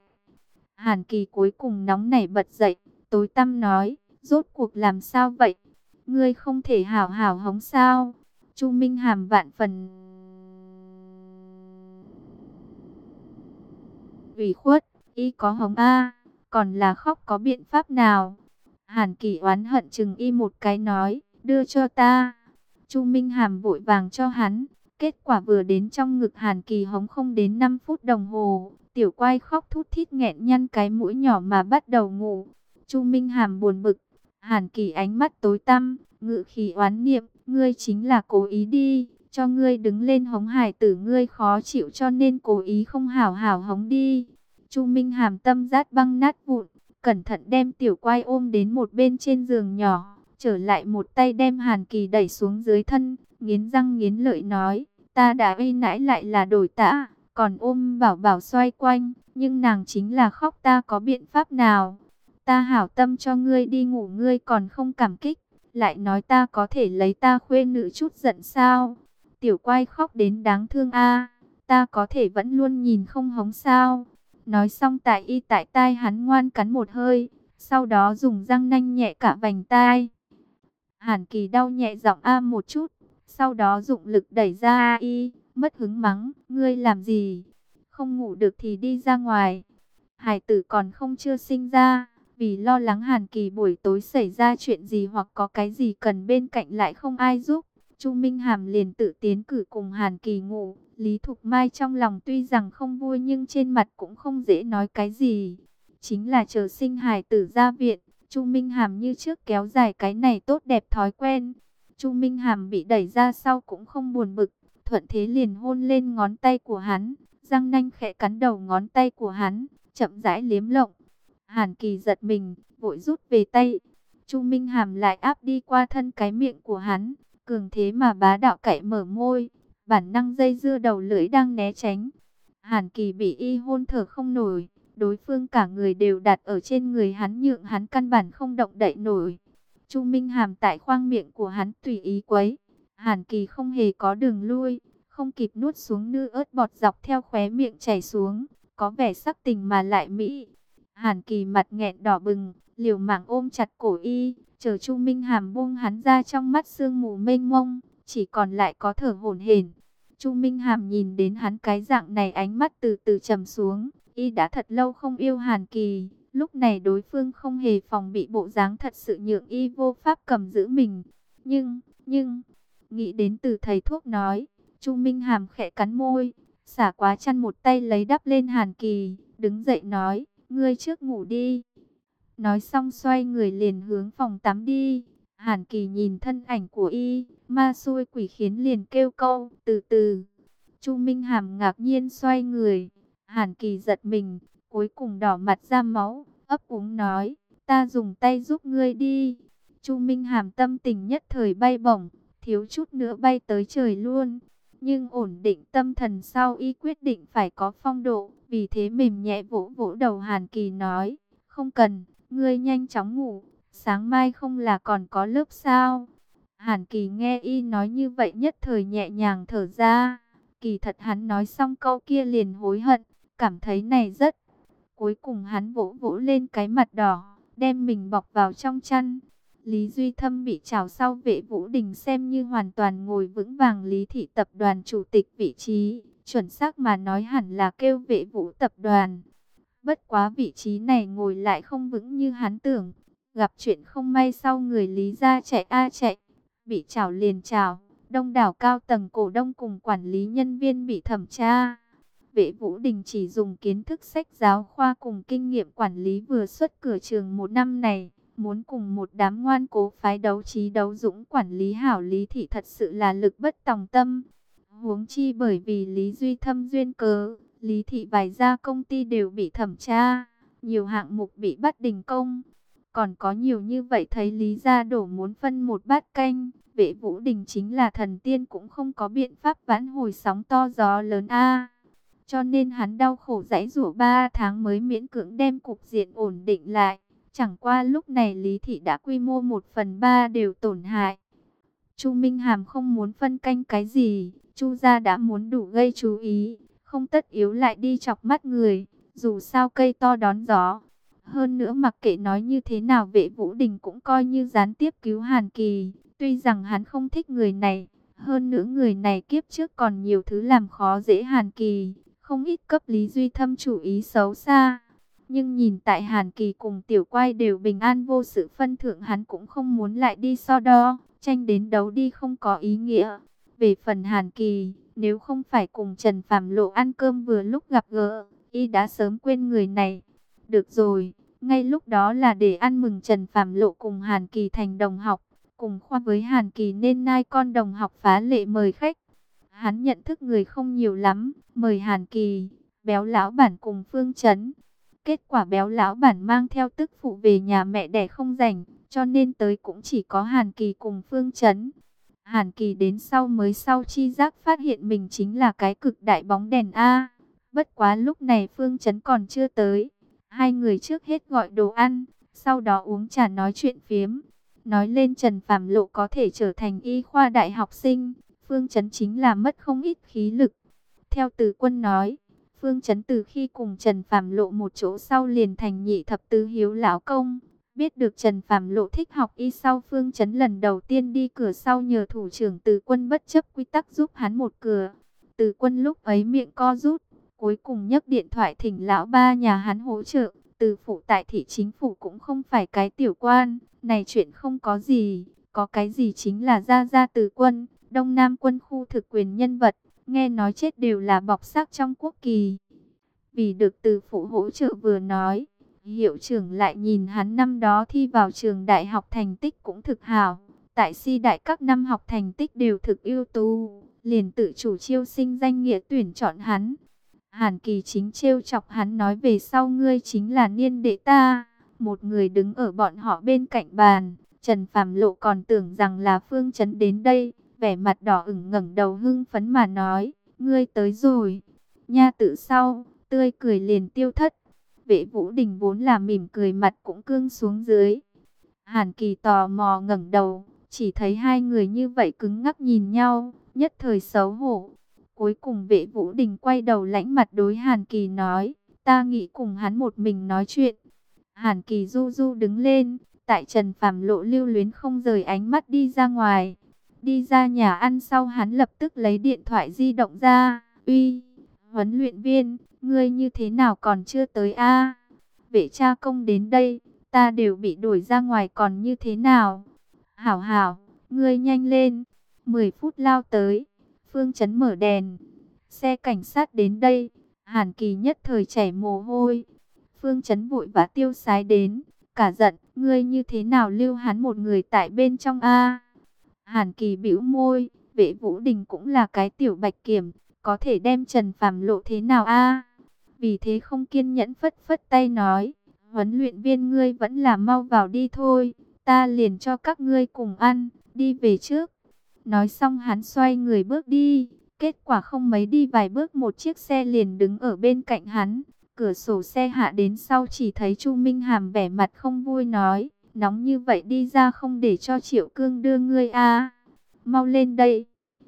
Hàn Kỳ cuối cùng nóng nảy bật dậy, tối tăm nói, rốt cuộc làm sao vậy? Ngươi không thể hảo hảo hống sao? Chu Minh Hàm vạn phần ủy khuất, y có hống a, còn là khóc có biện pháp nào? Hàn Kỳ oán hận chừng y một cái nói, đưa cho ta. Chu Minh Hàm vội vàng cho hắn, kết quả vừa đến trong ngực Hàn Kỳ hống không đến năm phút đồng hồ, Tiểu Quay khóc thút thít nghẹn nhăn cái mũi nhỏ mà bắt đầu ngủ. Chu Minh Hàm buồn bực, Hàn Kỳ ánh mắt tối tăm, ngự khí oán niệm, ngươi chính là cố ý đi, cho ngươi đứng lên hống hài tử ngươi khó chịu cho nên cố ý không hảo hảo hống đi. Chu Minh Hàm tâm rát băng nát vụn, cẩn thận đem Tiểu Quay ôm đến một bên trên giường nhỏ, trở lại một tay đem Hàn Kỳ đẩy xuống dưới thân, nghiến răng nghiến lợi nói, ta đã uy nãi lại là đổi tã, còn ôm Bảo Bảo xoay quanh, nhưng nàng chính là khóc ta có biện pháp nào? Ta hảo tâm cho ngươi đi ngủ ngươi còn không cảm kích, lại nói ta có thể lấy ta khuê nữ chút giận sao? Tiểu Quay khóc đến đáng thương a, ta có thể vẫn luôn nhìn không hống sao? Nói xong tại y tại tai hắn ngoan cắn một hơi, sau đó dùng răng nanh nhẹ cả vành tai. Hàn Kỳ đau nhẹ giọng a một chút, sau đó dụng lực đẩy ra y, mất hứng mắng, ngươi làm gì? Không ngủ được thì đi ra ngoài. Hải tử còn không chưa sinh ra, vì lo lắng Hàn Kỳ buổi tối xảy ra chuyện gì hoặc có cái gì cần bên cạnh lại không ai giúp, Chu Minh Hàm liền tự tiến cử cùng Hàn Kỳ ngủ. Lý Thục Mai trong lòng tuy rằng không vui nhưng trên mặt cũng không dễ nói cái gì. Chính là chờ sinh hài tử ra viện, Chu Minh Hàm như trước kéo dài cái này tốt đẹp thói quen. Chu Minh Hàm bị đẩy ra sau cũng không buồn bực, thuận thế liền hôn lên ngón tay của hắn, răng nanh khẽ cắn đầu ngón tay của hắn, chậm rãi liếm lộng. Hàn Kỳ giật mình, vội rút về tay. Chu Minh Hàm lại áp đi qua thân cái miệng của hắn, cường thế mà bá đạo cạy mở môi, bản năng dây dưa đầu lưỡi đang né tránh. Hàn Kỳ bị y hôn thở không nổi, đối phương cả người đều đặt ở trên người hắn nhượng hắn căn bản không động đậy nổi. Chu Minh Hàm tại khoang miệng của hắn tùy ý quấy, Hàn Kỳ không hề có đường lui, không kịp nuốt xuống nữ ớt bọt dọc theo khóe miệng chảy xuống, có vẻ sắc tình mà lại mỹ. Hàn Kỳ mặt nghẹn đỏ bừng, liều mạng ôm chặt cổ y, chờ Chu Minh Hàm buông hắn ra, trong mắt sương mù mênh mông, chỉ còn lại có thở hổn hển. Chu Minh Hàm nhìn đến hắn cái dạng này, ánh mắt từ từ trầm xuống. Y đã thật lâu không yêu Hàn Kỳ, lúc này đối phương không hề phòng bị bộ dáng thật sự nhượng y vô pháp cầm giữ mình. Nhưng, nhưng, nghĩ đến từ thầy thuốc nói, Chu Minh Hàm khẽ cắn môi, xả quá chăn một tay lấy đắp lên Hàn Kỳ, đứng dậy nói, ngươi trước ngủ đi. Nói xong xoay người liền hướng phòng tắm đi. Hàn Kỳ nhìn thân ảnh của y, ma xui quỷ khiến liền kêu câu, từ từ. Chu Minh Hàm ngạc nhiên xoay người. Hàn Kỳ giật mình, cuối cùng đỏ mặt ra máu, ấp úng nói, ta dùng tay giúp ngươi đi. Chu Minh Hàm tâm tình nhất thời bay bổng, thiếu chút nữa bay tới trời luôn. Nhưng ổn định tâm thần sau y quyết định phải có phong độ, vì thế mềm nhẹ vỗ vỗ đầu Hàn Kỳ nói, không cần, ngươi nhanh chóng ngủ, sáng mai không là còn có lớp sao. Hàn Kỳ nghe y nói như vậy nhất thời nhẹ nhàng thở ra, kỳ thật hắn nói xong câu kia liền hối hận, cảm thấy này rất. Cuối cùng hắn vỗ vỗ lên cái mặt đỏ, đem mình bọc vào trong chăn. Lý Duy Thâm bị trảo sau Vệ Vũ Đình xem như hoàn toàn ngồi vững vàng Lý Thị Tập đoàn chủ tịch vị trí, chuẩn xác mà nói hẳn là kêu Vệ Vũ Tập đoàn. Bất quá vị trí này ngồi lại không vững như hắn tưởng, gặp chuyện không may sau người Lý ra chạy a chạy, bị trảo liền trảo, đông đảo cao tầng cổ đông cùng quản lý nhân viên bị thẩm tra. Vệ Vũ Đình chỉ dùng kiến thức sách giáo khoa cùng kinh nghiệm quản lý vừa xuất cửa trường một năm này, muốn cùng một đám ngoan cố phái đấu trí đấu dũng quản lý hảo Lý Thị thật sự là lực bất tòng tâm. Huống chi bởi vì Lý Duy Thâm duyên cớ, Lý Thị vài gia công ty đều bị thẩm tra, nhiều hạng mục bị bắt đình công. Còn có nhiều như vậy thấy Lý gia đổ muốn phân một bát canh, Vệ Vũ Đình chính là thần tiên cũng không có biện pháp vãn hồi sóng to gió lớn a. Cho nên hắn đau khổ giãy giụa ba tháng mới miễn cưỡng đem cục diện ổn định lại. Chẳng qua lúc này Lý Thị đã quy mô một phần ba đều tổn hại. Chu Minh Hàm không muốn phân canh cái gì, Chu gia đã muốn đủ gây chú ý, không tất yếu lại đi chọc mắt người, dù sao cây to đón gió. Hơn nữa mặc kệ nói như thế nào Vệ Vũ Đình cũng coi như gián tiếp cứu Hàn Kỳ, tuy rằng hắn không thích người này, hơn nữa người này kiếp trước còn nhiều thứ làm khó dễ Hàn Kỳ, không ít cấp Lý Duy Thâm chủ ý xấu xa. Nhưng nhìn tại Hàn Kỳ cùng Tiểu Quai đều bình an vô sự phân thượng, hắn cũng không muốn lại đi so đo, tranh đến đấu đi không có ý nghĩa. Về phần Hàn Kỳ, nếu không phải cùng Trần Phạm Lộ ăn cơm vừa lúc gặp gỡ, y đã sớm quên người này. Được rồi, ngay lúc đó là để ăn mừng Trần Phạm Lộ cùng Hàn Kỳ thành đồng học, cùng khoa với Hàn Kỳ nên nai con đồng học phá lệ mời khách. Hắn nhận thức người không nhiều lắm, mời Hàn Kỳ, Béo lão bản cùng Phương Chấn. Kết quả Béo lão bản mang theo tức phụ về nhà mẹ đẻ không rảnh, cho nên tới cũng chỉ có Hàn Kỳ cùng Phương Chấn. Hàn Kỳ đến sau mới sau chi giác phát hiện mình chính là cái cực đại bóng đèn A. Bất quá lúc này Phương Chấn còn chưa tới. Hai người trước hết gọi đồ ăn, sau đó uống trà nói chuyện phiếm. Nói lên Trần Phạm Lộ có thể trở thành y khoa đại học sinh, Phương Chấn chính là mất không ít khí lực. Theo Từ Quân nói, Phương Chấn từ khi cùng Trần Phạm Lộ một chỗ sau liền thành nhị thập tứ hiếu lão công, Biết được Trần Phàm Lộ thích học y sau, Phương Chấn lần đầu tiên đi cửa sau nhờ thủ trưởng Từ Quân bất chấp quy tắc giúp hắn một cửa. Từ Quân lúc ấy miệng co rút, cuối cùng nhấc điện thoại thỉnh lão ba nhà hắn hỗ trợ. Từ phủ tại thị chính phủ cũng không phải cái tiểu quan, này chuyện không có gì, có cái gì chính là gia gia Từ Quân, Đông Nam quân khu thực quyền nhân vật, nghe nói chết đều là bọc xác trong quốc kỳ. Vì được Từ phủ hỗ trợ vừa nói, hiệu trưởng lại nhìn hắn năm đó thi vào trường đại học thành tích cũng thực hảo. Tại si đại các năm học thành tích đều thực ưu tú, liền tự chủ chiêu sinh danh nghĩa tuyển chọn hắn. Hàn Kỳ chính trêu chọc hắn nói về sau ngươi chính là niên đệ ta. Một người đứng ở bọn họ bên cạnh bàn, Trần Phàm Lộ còn tưởng rằng là Phương Chấn đến đây, vẻ mặt đỏ ửng ngẩng đầu hưng phấn mà nói, ngươi tới rồi. Nha tự sau, tươi cười liền tiêu thất. Vệ Vũ Đình vốn là mỉm cười mặt cũng cương xuống dưới. Hàn Kỳ tò mò ngẩng đầu, chỉ thấy hai người như vậy cứng ngắc nhìn nhau, nhất thời xấu hổ. Cuối cùng Vệ Vũ Đình quay đầu lãnh mặt đối Hàn Kỳ nói, ta nghĩ cùng hắn một mình nói chuyện. Hàn Kỳ du du đứng lên, tại Trần Phàm Lộ lưu luyến không rời ánh mắt đi ra ngoài. Đi ra nhà ăn sau hắn lập tức lấy điện thoại di động ra, uy, huấn luyện viên, ngươi như thế nào còn chưa tới a? Vệ cha công đến đây, ta đều bị đuổi ra ngoài còn như thế nào? Hảo hảo, ngươi nhanh lên. mười phút lao tới, Phương Chấn mở đèn. Xe cảnh sát đến đây, Hàn Kỳ nhất thời chảy mồ hôi. Phương Chấn vội vã tiêu sái đến, cả giận, ngươi như thế nào lưu hắn một người tại bên trong a? Hàn Kỳ bĩu môi, Vệ Vũ Đình cũng là cái tiểu bạch kiểm, có thể đem Trần Phàm Lộ thế nào a? Vì thế không kiên nhẫn phất phất tay nói, huấn luyện viên ngươi vẫn là mau vào đi thôi, ta liền cho các ngươi cùng ăn, đi về trước. Nói xong hắn xoay người bước đi, kết quả không mấy đi vài bước một chiếc xe liền đứng ở bên cạnh hắn. Cửa sổ xe hạ đến sau chỉ thấy Chu Minh Hàm vẻ mặt không vui nói, nóng như vậy đi ra không để cho Triệu Cương đưa ngươi a, mau lên đây.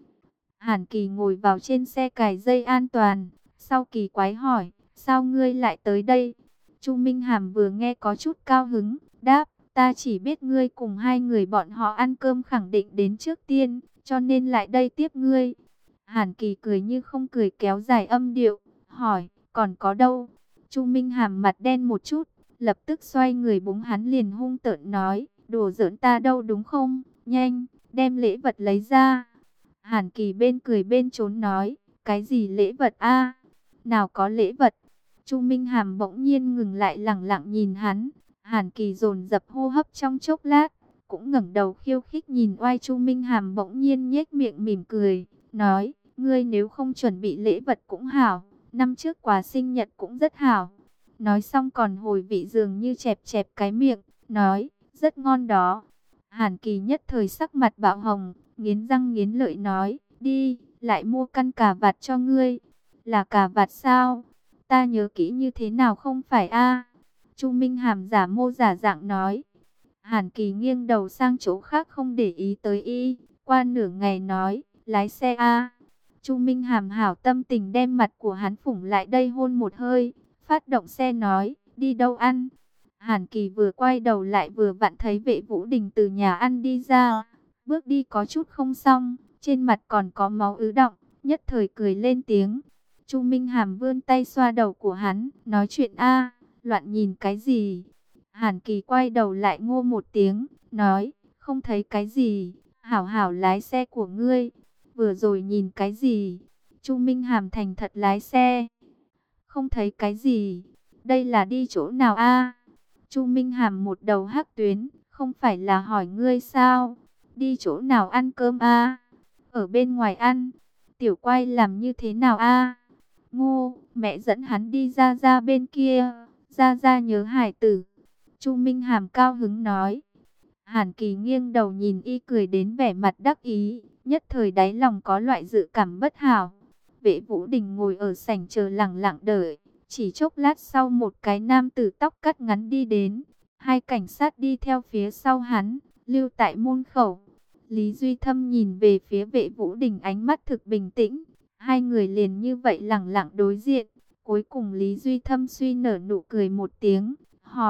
Hàn Kỳ ngồi vào trên xe cài dây an toàn, sau kỳ quái hỏi, sao ngươi lại tới đây? Chu Minh Hàm vừa nghe có chút cao hứng, đáp, ta chỉ biết ngươi cùng hai người bọn họ ăn cơm khẳng định đến trước tiên, cho nên lại đây tiếp ngươi. Hàn Kỳ cười như không cười kéo dài âm điệu, hỏi, còn có đâu? Chu Minh Hàm mặt đen một chút, lập tức xoay người búng hắn liền hung tợn nói, đùa giỡn ta đâu đúng không? Nhanh, đem lễ vật lấy ra. Hàn Kỳ bên cười bên trốn nói, cái gì lễ vật a? Nào có lễ vật. Chu Minh Hàm bỗng nhiên ngừng lại lẳng lặng nhìn hắn. Hàn Kỳ dồn dập hô hấp trong chốc lát, cũng ngẩng đầu khiêu khích nhìn oai. Chu Minh Hàm bỗng nhiên nhếch miệng mỉm cười, nói, ngươi nếu không chuẩn bị lễ vật cũng hảo, năm trước quà sinh nhật cũng rất hảo. Nói xong còn hồi vị dường như chẹp chẹp cái miệng, nói, rất ngon đó. Hàn Kỳ nhất thời sắc mặt bạo hồng, nghiến răng nghiến lợi nói, đi, lại mua căn cà vạt cho ngươi. Là cà vạt sao? Ta nhớ kỹ như thế nào không phải a? Chu Minh Hàm giả mô giả dạng nói. Hàn Kỳ nghiêng đầu sang chỗ khác không để ý tới y, qua nửa ngày nói, lái xe a. Chu Minh Hàm hảo tâm tình đem mặt của hắn phủng lại đây hôn một hơi, phát động xe nói, đi đâu ăn? Hàn Kỳ vừa quay đầu lại vừa vặn thấy Vệ Vũ Đình từ nhà ăn đi ra, bước đi có chút không xong, trên mặt còn có máu ứ đọng, nhất thời cười lên tiếng. Chu Minh Hàm vươn tay xoa đầu của hắn, nói chuyện a, loạn nhìn cái gì? Hàn Kỳ quay đầu lại ngô một tiếng, nói, không thấy cái gì, hảo hảo lái xe của ngươi. Vừa rồi nhìn cái gì? Chu Minh Hàm thành thật lái xe. Không thấy cái gì, đây là đi chỗ nào a? Chu Minh Hàm một đầu hắc tuyến, không phải là hỏi ngươi sao? Đi chỗ nào ăn cơm a? Ở bên ngoài ăn. Tiểu Quay làm như thế nào a? Ngô, mẹ dẫn hắn đi ra ra bên kia, ra ra nhớ hải tử. Chu Minh Hàm cao hứng nói. Hàn Kỳ nghiêng đầu nhìn y cười đến vẻ mặt đắc ý, nhất thời đáy lòng có loại dự cảm bất hảo. Vệ Vũ Đình ngồi ở sảnh chờ lặng lặng đợi, chỉ chốc lát sau một cái nam tử tóc cắt ngắn đi đến, hai cảnh sát đi theo phía sau hắn, lưu tại môn khẩu. Lý Duy Thâm nhìn về phía Vệ Vũ Đình ánh mắt thực bình tĩnh. Hai người liền như vậy lẳng lặng đối diện. Cuối cùng Lý Duy Thâm suy nở nụ cười một tiếng, hỏi,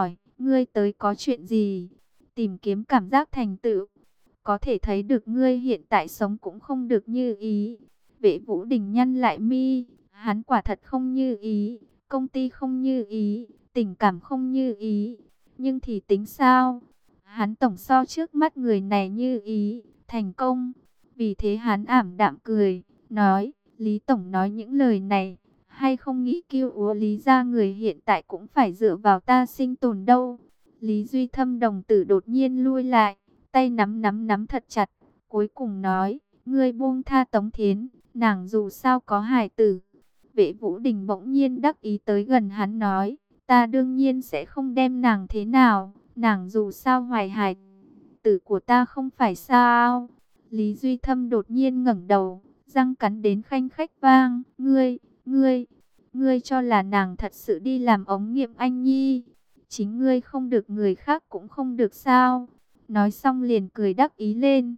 ngươi tới có chuyện gì? Tìm kiếm cảm giác thành tựu. Có thể thấy được ngươi hiện tại sống cũng không được như ý. Vệ Vũ Đình nhăn lại mi, hắn quả thật không như ý, công ty không như ý, tình cảm không như ý. Nhưng thì tính sao? Hắn tổng so trước mắt người này như ý, thành công. Vì thế hắn ảm đạm cười, nói, Lý Tổng nói những lời này, hay không nghĩ kêu úa Lý ra người hiện tại cũng phải dựa vào ta sinh tồn đâu. Lý Duy Thâm đồng tử đột nhiên lui lại, tay nắm nắm nắm thật chặt, cuối cùng nói, ngươi buông tha Tống Thiến, nàng dù sao có hài tử. Vệ Vũ Đình bỗng nhiên đắc ý tới gần hắn nói, ta đương nhiên sẽ không đem nàng thế nào, nàng dù sao hoài hài tử của ta không phải sao. Lý Duy Thâm đột nhiên ngẩng đầu, răng cắn đến khanh khách vang, ngươi, ngươi, ngươi cho là nàng thật sự đi làm ống nghiệm anh nhi, chính ngươi không được người khác cũng không được sao. Nói xong liền cười đắc ý lên.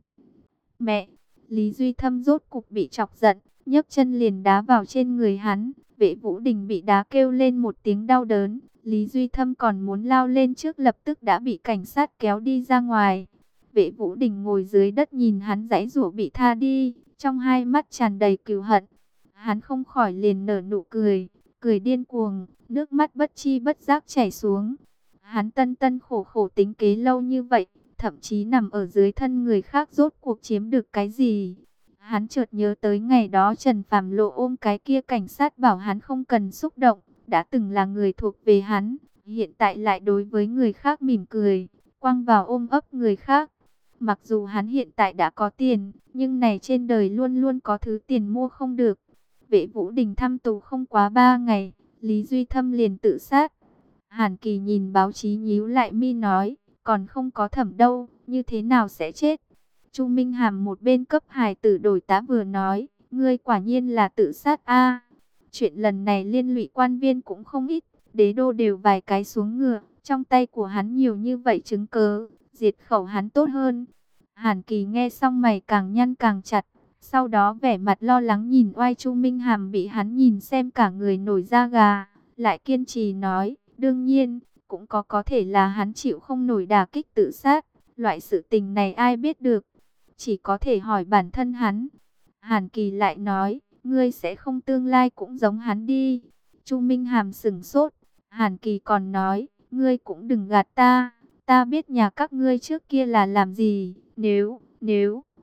Mẹ, Lý Duy Thâm rốt cục bị chọc giận, nhấc chân liền đá vào trên người hắn. Vệ Vũ Đình bị đá kêu lên một tiếng đau đớn. Lý Duy Thâm còn muốn lao lên trước lập tức đã bị cảnh sát kéo đi ra ngoài. Vệ Vũ Đình ngồi dưới đất nhìn hắn giãy giụa bị tha đi, trong hai mắt tràn đầy cừu hận. Hắn không khỏi liền nở nụ cười, cười điên cuồng, nước mắt bất chi bất giác chảy xuống. Hắn tân tân khổ khổ tính kế lâu như vậy, thậm chí nằm ở dưới thân người khác rốt cuộc chiếm được cái gì. Hắn chợt nhớ tới ngày đó Trần Phạm Lộ ôm cái kia cảnh sát bảo hắn không cần xúc động, đã từng là người thuộc về hắn, hiện tại lại đối với người khác mỉm cười, quăng vào ôm ấp người khác. Mặc dù hắn hiện tại đã có tiền, nhưng này trên đời luôn luôn có thứ tiền mua không được. Vệ Vũ Đình thăm tù không quá ba ngày, Lý Duy Thâm liền tự sát. Hàn Kỳ nhìn báo chí nhíu lại mi nói, còn không có thẩm đâu, như thế nào sẽ chết? Chu Minh Hàm một bên cấp hài tử đổi tá vừa nói, ngươi quả nhiên là tự sát a. Chuyện lần này liên lụy quan viên cũng không ít, đế đô đều vài cái xuống ngựa, trong tay của hắn nhiều như vậy chứng cớ, diệt khẩu hắn tốt hơn. Hàn Kỳ nghe xong mày càng nhăn càng chặt, sau đó vẻ mặt lo lắng nhìn oai Chu Minh Hàm bị hắn nhìn xem cả người nổi da gà, lại kiên trì nói, đương nhiên, cũng có có thể là hắn chịu không nổi đả kích tự sát, loại sự tình này ai biết được, chỉ có thể hỏi bản thân hắn. Hàn Kỳ lại nói, ngươi sẽ không tương lai cũng giống hắn đi. Chu Minh Hàm sững sốt, Hàn Kỳ còn nói, ngươi cũng đừng gạt ta, ta biết nhà các ngươi trước kia là làm gì, nếu, nếu...